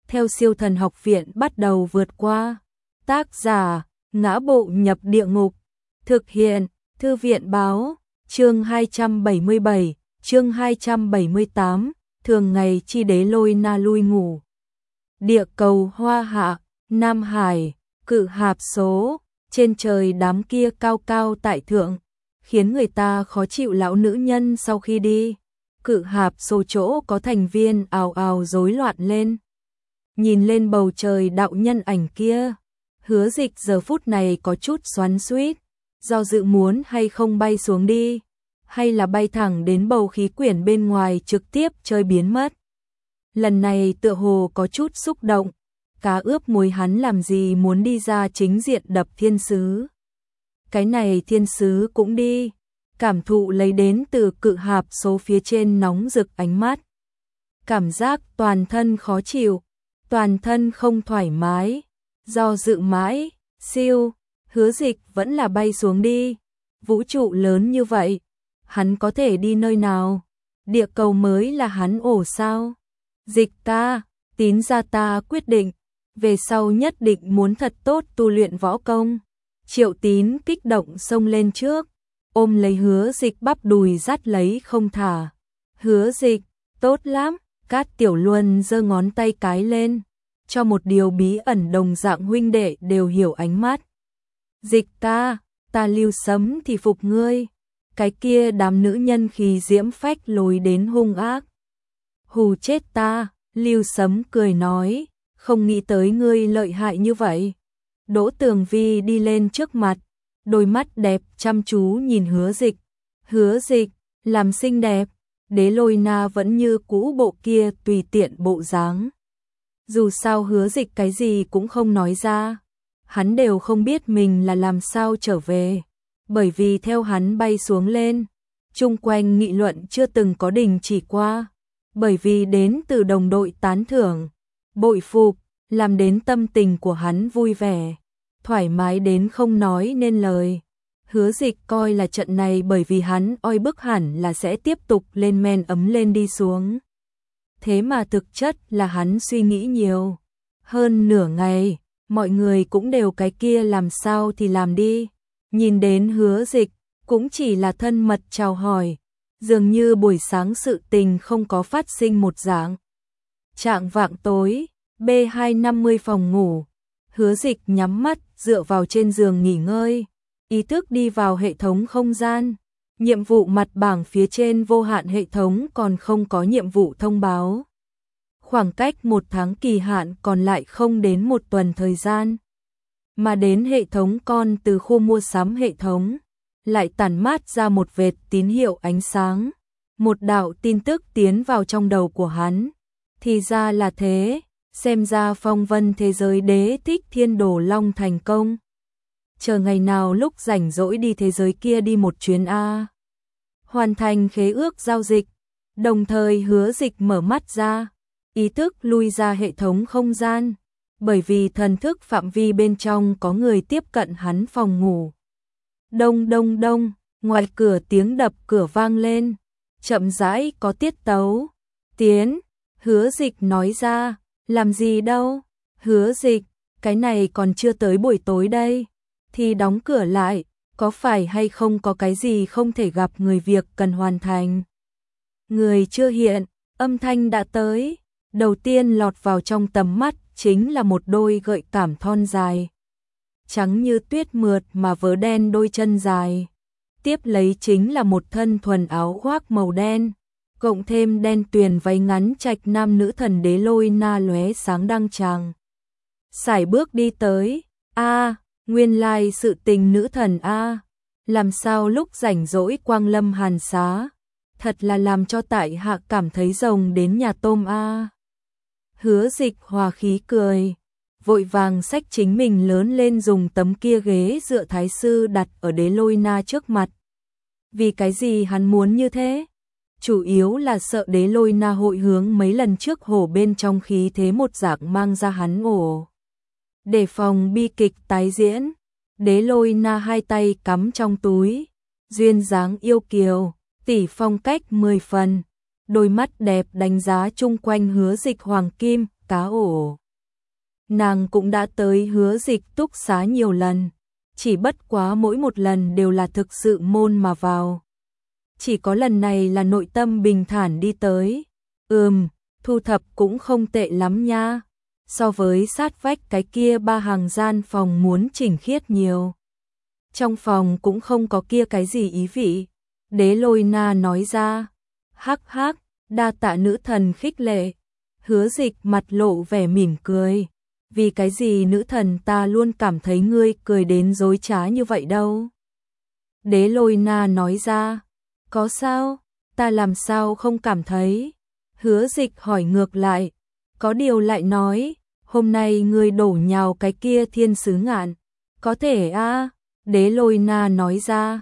theo Siêu Thần Học Viện bắt đầu vượt qua. Tác giả: Ngã Bộ Nhập Địa Ngục. Thực hiện: Thư viện báo. Chương 277, chương 278, thường ngày chi Đế Lôi Na lui ngủ. Địa cầu Hoa Hạ, Nam Hải, Cự Hạp số, trên trời đám kia cao cao tại thượng, khiến người ta khó chịu. Lão nữ nhân sau khi đi, Cự Hạp số chỗ có thành viên ào ào rối loạn lên. Nhìn lên bầu trời đạo nhân ảnh kia, Hứa Dịch giờ phút này có chút xoắn xuýt, do dự muốn hay không bay xuống đi, hay là bay thẳng đến bầu khí quyển bên ngoài trực tiếp chơi biến mất. Lần này tựa hồ có chút xúc động, cá ướp muối hắn làm gì muốn đi ra chính diện đập thiên sứ. Cái này thiên sứ cũng đi, cảm thụ lấy đến từ Cự Hạp số phía trên nóng rực ánh mắt. Cảm giác toàn thân khó chịu, toàn thân không thoải mái, do dự mãi, siêu, Hứa Dịch vẫn là bay xuống đi. Vũ trụ lớn như vậy, hắn có thể đi nơi nào? Địa cầu mới là hắn ổ sao? Dịch ca, Tín gia ta quyết định, về sau nhất định muốn thật tốt tu luyện võ công. Triệu Tín kích động xông lên trước, ôm lấy Hứa Dịch bắp đùi dắt lấy không thả. Hứa Dịch, tốt lắm. Cát Tiểu Luân giơ ngón tay cái lên, cho một điều bí ẩn đồng dạng huynh đệ đều hiểu ánh mắt. Dịch ca, ta Lưu Sấm thì phục ngươi, cái kia đám nữ nhân khí diễm phách lối đến hung ác. Hù chết ta, Lưu Sấm cười nói, không nghĩ tới ngươi lợi hại như vậy. Đỗ Tường Vi đi lên trước mặt, đôi mắt đẹp chăm chú nhìn Hứa Dịch. Hứa Dịch, làm xinh đẹp. Đế Lôi Na vẫn như cũ bộ kia tùy tiện bộ dáng. Dù sao Hứa Dịch cái gì cũng không nói ra, hắn đều không biết mình là làm sao trở về, bởi vì theo hắn bay xuống lên, chung quanh nghị luận chưa từng có đình chỉ qua, bởi vì đến từ đồng đội tán thưởng, bội phục, làm đến tâm tình của hắn vui vẻ, thoải mái đến không nói nên lời. Hứa Dịch coi là trận này bởi vì hắn oi bức hẳn là sẽ tiếp tục lên men ấm lên đi xuống. Thế mà thực chất là hắn suy nghĩ nhiều. Hơn nửa ngày, mọi người cũng đều cái kia làm sao thì làm đi. Nhìn đến Hứa Dịch, cũng chỉ là thân mật chào hỏi. Dường như buổi sáng sự tình không có phát sinh một dạng. Trạng vạng tối, B250 phòng ngủ. Hứa Dịch nhắm mắt dựa vào trên giường nghỉ ngơi. Ý thức đi vào hệ thống không gian, nhiệm vụ mặt bảng phía trên vô hạn hệ thống còn không có nhiệm vụ thông báo. Khoảng cách 1 tháng kỳ hạn còn lại không đến 1 tuần thời gian. Mà đến hệ thống con từ khu mua sắm hệ thống, lại tản mát ra một vệt tín hiệu ánh sáng. Một đạo tin tức tiến vào trong đầu của hắn. Thì ra là thế, xem ra phong vân thế giới đế thích Thiên Đồ Long thành công. Chờ ngày nào lúc rảnh rỗi đi thế giới kia đi một chuyến a. Hoàn thành khế ước giao dịch, đồng thời Hứa Dịch mở mắt ra, ý thức lui ra hệ thống không gian, bởi vì thần thức phạm vi bên trong có người tiếp cận hắn phòng ngủ. Đông đông đông, ngoài cửa tiếng đập cửa vang lên, chậm rãi có tiết tấu. Tiến, Hứa Dịch nói ra, làm gì đâu? Hứa Dịch, cái này còn chưa tới buổi tối đây. Thì đóng cửa lại, có phải hay không có cái gì không thể gặp người việc cần hoàn thành? Người chưa hiện, âm thanh đã tới. Đầu tiên lọt vào trong tầm mắt chính là một đôi gợi cảm thon dài, trắng như tuyết mượt mà vớ đen đôi chân dài. Tiếp lấy chính là một thân thuần áo khoác màu đen, cộng thêm đen tuyền váy ngắn trạch nam nữ thần Đế Lôi Na lóe sáng đăng tràng. Sải bước đi tới, nguyên lai sự tình nữ thần a, làm sao lúc rảnh rỗi quang lâm hàn xá, thật là làm cho tại hạ cảm thấy rồng đến nhà tôm a. Hứa Dịch hòa khí cười, vội vàng xách chính mình lớn lên dùng tấm kia ghế dựa thái sư đặt ở Đế Lôi Na trước mặt. Vì cái gì hắn muốn như thế? Chủ yếu là sợ Đế Lôi Na hội hướng mấy lần trước hổ bên trong khí thế một dạng mang ra hắn ổ. Để phòng bi kịch tái diễn, Đế Lôi Na hai tay cắm trong túi, duyên dáng yêu kiều, tỷ phong cách 10 phần, đôi mắt đẹp đánh giá chung quanh Hứa Dịch hoàng kim, cá ổ. Nàng cũng đã tới Hứa Dịch túc xá nhiều lần, chỉ bất quá mỗi một lần đều là thực sự môn mà vào. Chỉ có lần này là nội tâm bình thản đi tới. Thu thập cũng không tệ lắm nha. So với sát vách cái kia 3 hàng gian phòng muốn chỉnh khiết nhiều. Trong phòng cũng không có kia cái gì ý vị. Đế Lôi Na nói ra. Hắc hắc, đa tạ nữ thần khích lệ. Hứa Dịch mặt lộ vẻ mỉm cười. Vì cái gì nữ thần ta luôn cảm thấy ngươi cười đến dối trá như vậy đâu. Đế Lôi Na nói ra. Có sao, ta làm sao không cảm thấy. Hứa Dịch hỏi ngược lại. Có điều lại nói, hôm nay ngươi đổ nhào cái kia thiên sứ ngạn. Có thể a. Đế Lôi Na nói ra.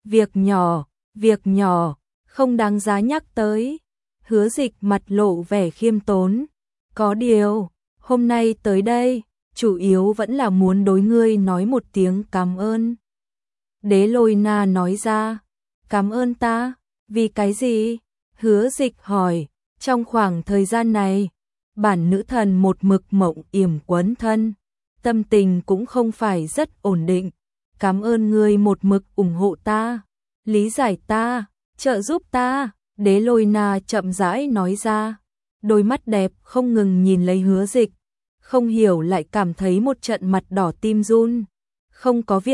Việc nhỏ, không đáng giá nhắc tới. Hứa Dịch mặt lộ vẻ khiêm tốn. Có điều, hôm nay tới đây, chủ yếu vẫn là muốn đối ngươi nói một tiếng cảm ơn. Đế Lôi Na nói ra. Cảm ơn ta, vì cái gì? Hứa Dịch hỏi. Trong khoảng thời gian này, bản nữ thần một mực mộng yểm quấn thân, tâm tình cũng không phải rất ổn định. Cảm ơn ngươi một mực ủng hộ ta, lý giải ta, trợ giúp ta. Đế Lôi Na chậm rãi nói ra, đôi mắt đẹp không ngừng nhìn lấy Hứa Dịch, không hiểu lại cảm thấy một trận mặt đỏ tim run. Không có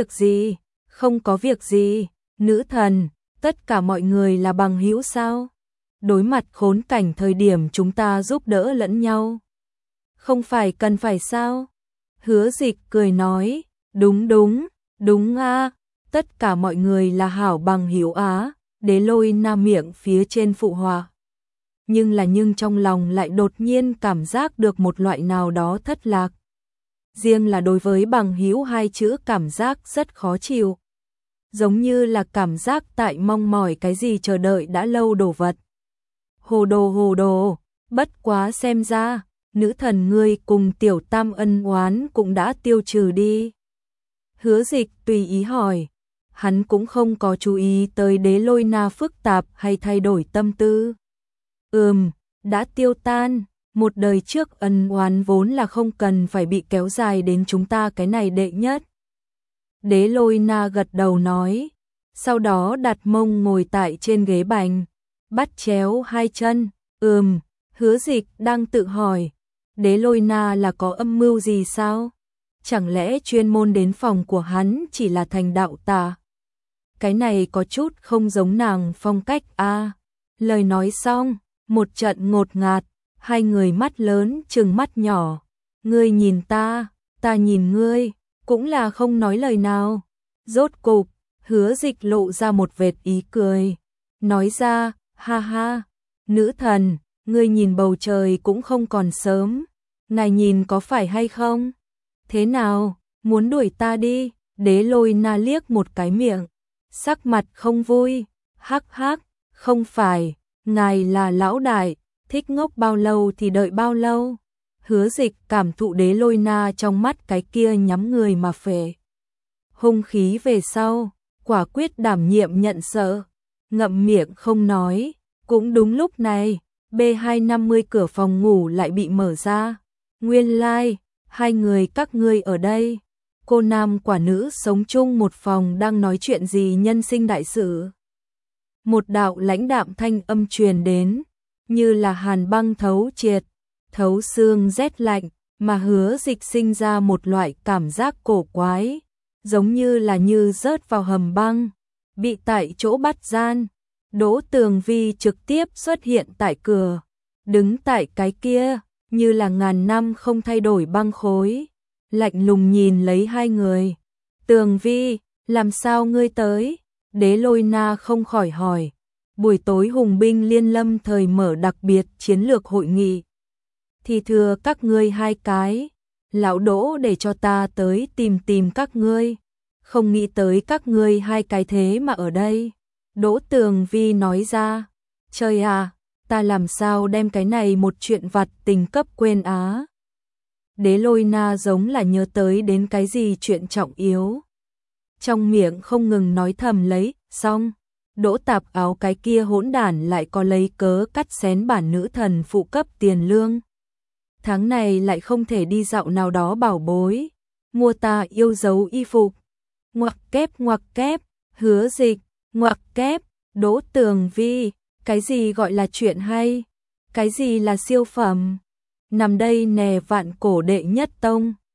việc gì, nữ thần, tất cả mọi người là bằng hữu sao? Đối mặt khốn cảnh thời điểm chúng ta giúp đỡ lẫn nhau. Không phải cần phải sao? Hứa Dịch cười nói, đúng a, tất cả mọi người là hảo bằng hữu á. Đế Lôi Na miệng phía trên phụ họa. Nhưng trong lòng lại đột nhiên cảm giác được một loại nào đó thất lạc. Riêng là đối với bằng hữu hai chữ cảm giác rất khó chịu. Giống như là cảm giác tại mong mỏi cái gì chờ đợi đã lâu đồ vật. Hồ đồ, bất quá xem ra, nữ thần ngươi cùng tiểu tam ân oán cũng đã tiêu trừ đi. Hứa Dịch tùy ý hỏi, hắn cũng không có chú ý tới Đế Lôi Na phức tạp hay thay đổi tâm tư. Đã tiêu tan, một đời trước ân oán vốn là không cần phải bị kéo dài đến chúng ta cái này đệ nhất. Đế Lôi Na gật đầu nói, sau đó đặt mông ngồi tại trên ghế bành, bắt chéo hai chân. Hứa Dịch đang tự hỏi, Đế Lôi Na là có âm mưu gì sao? Chẳng lẽ chuyên môn đến phòng của hắn chỉ là thành đạo tà? Cái này có chút không giống nàng phong cách a. Lời nói xong, một trận ngột ngạt, hai người mắt lớn trừng mắt nhỏ. Ngươi nhìn ta nhìn ngươi, cũng là không nói lời nào. Rốt cục, Hứa Dịch lộ ra một vệt ý cười, nói ra, ha ha, nữ thần, ngươi nhìn bầu trời cũng không còn sớm, ngài nhìn có phải hay không? Thế nào, muốn đuổi ta đi? Đế Lôi Na liếc một cái miệng, sắc mặt không vui, hắc hắc, không phải, ngài là lão đại, thích ngốc bao lâu thì đợi bao lâu. Hứa Dịch cảm thụ Đế Lôi Na trong mắt cái kia nhắm người mà phệ hung khí về sau, quả quyết đảm nhiệm nhận sợ, ngậm miệng không nói. Cũng đúng lúc này, B250 cửa phòng ngủ lại bị mở ra. Nguyên lai, hai người các ngươi ở đây. Cô nam quả nữ sống chung một phòng đang nói chuyện gì nhân sinh đại sự. Một đạo lãnh đạm thanh âm truyền đến, như là hàn băng thấu triệt, thấu xương rét lạnh, mà Hứa Dịch sinh ra một loại cảm giác cổ quái, giống như là rớt vào hầm băng, bị tại chỗ bắt gian. Đỗ Tường Vi trực tiếp xuất hiện tại cửa, đứng tại cái kia, như là ngàn năm không thay đổi băng khối, lạnh lùng nhìn lấy hai người. Tường Vi, làm sao ngươi tới? Đế Lôi Na không khỏi hỏi. Buổi tối Hùng binh Liên Lâm thời mở đặc biệt chiến lược hội nghị. Thì thừa các ngươi hai cái, lão Đỗ để cho ta tới tìm các ngươi. Không nghĩ tới các ngươi hai cái thế mà ở đây. Đỗ Tường Vi nói ra, trời à, ta làm sao đem cái này một chuyện vặt tình cấp quên á. Đế Lôi Na giống là nhớ tới đến cái gì chuyện trọng yếu. Trong miệng không ngừng nói thầm lấy, xong, Đỗ Tạp Áo cái kia hỗn đản lại có lấy cớ cắt xén bản nữ thần phụ cấp tiền lương. tháng này lại không thể đi dạo nào đó bảo bối, mua ta yêu dấu y phục. Ngoặc kép, Hứa Dịch, ngoặc kép, Đỗ Tường Vi, cái gì gọi là chuyện hay? Cái gì là siêu phẩm? Nằm đây nè vạn cổ đệ nhất tông.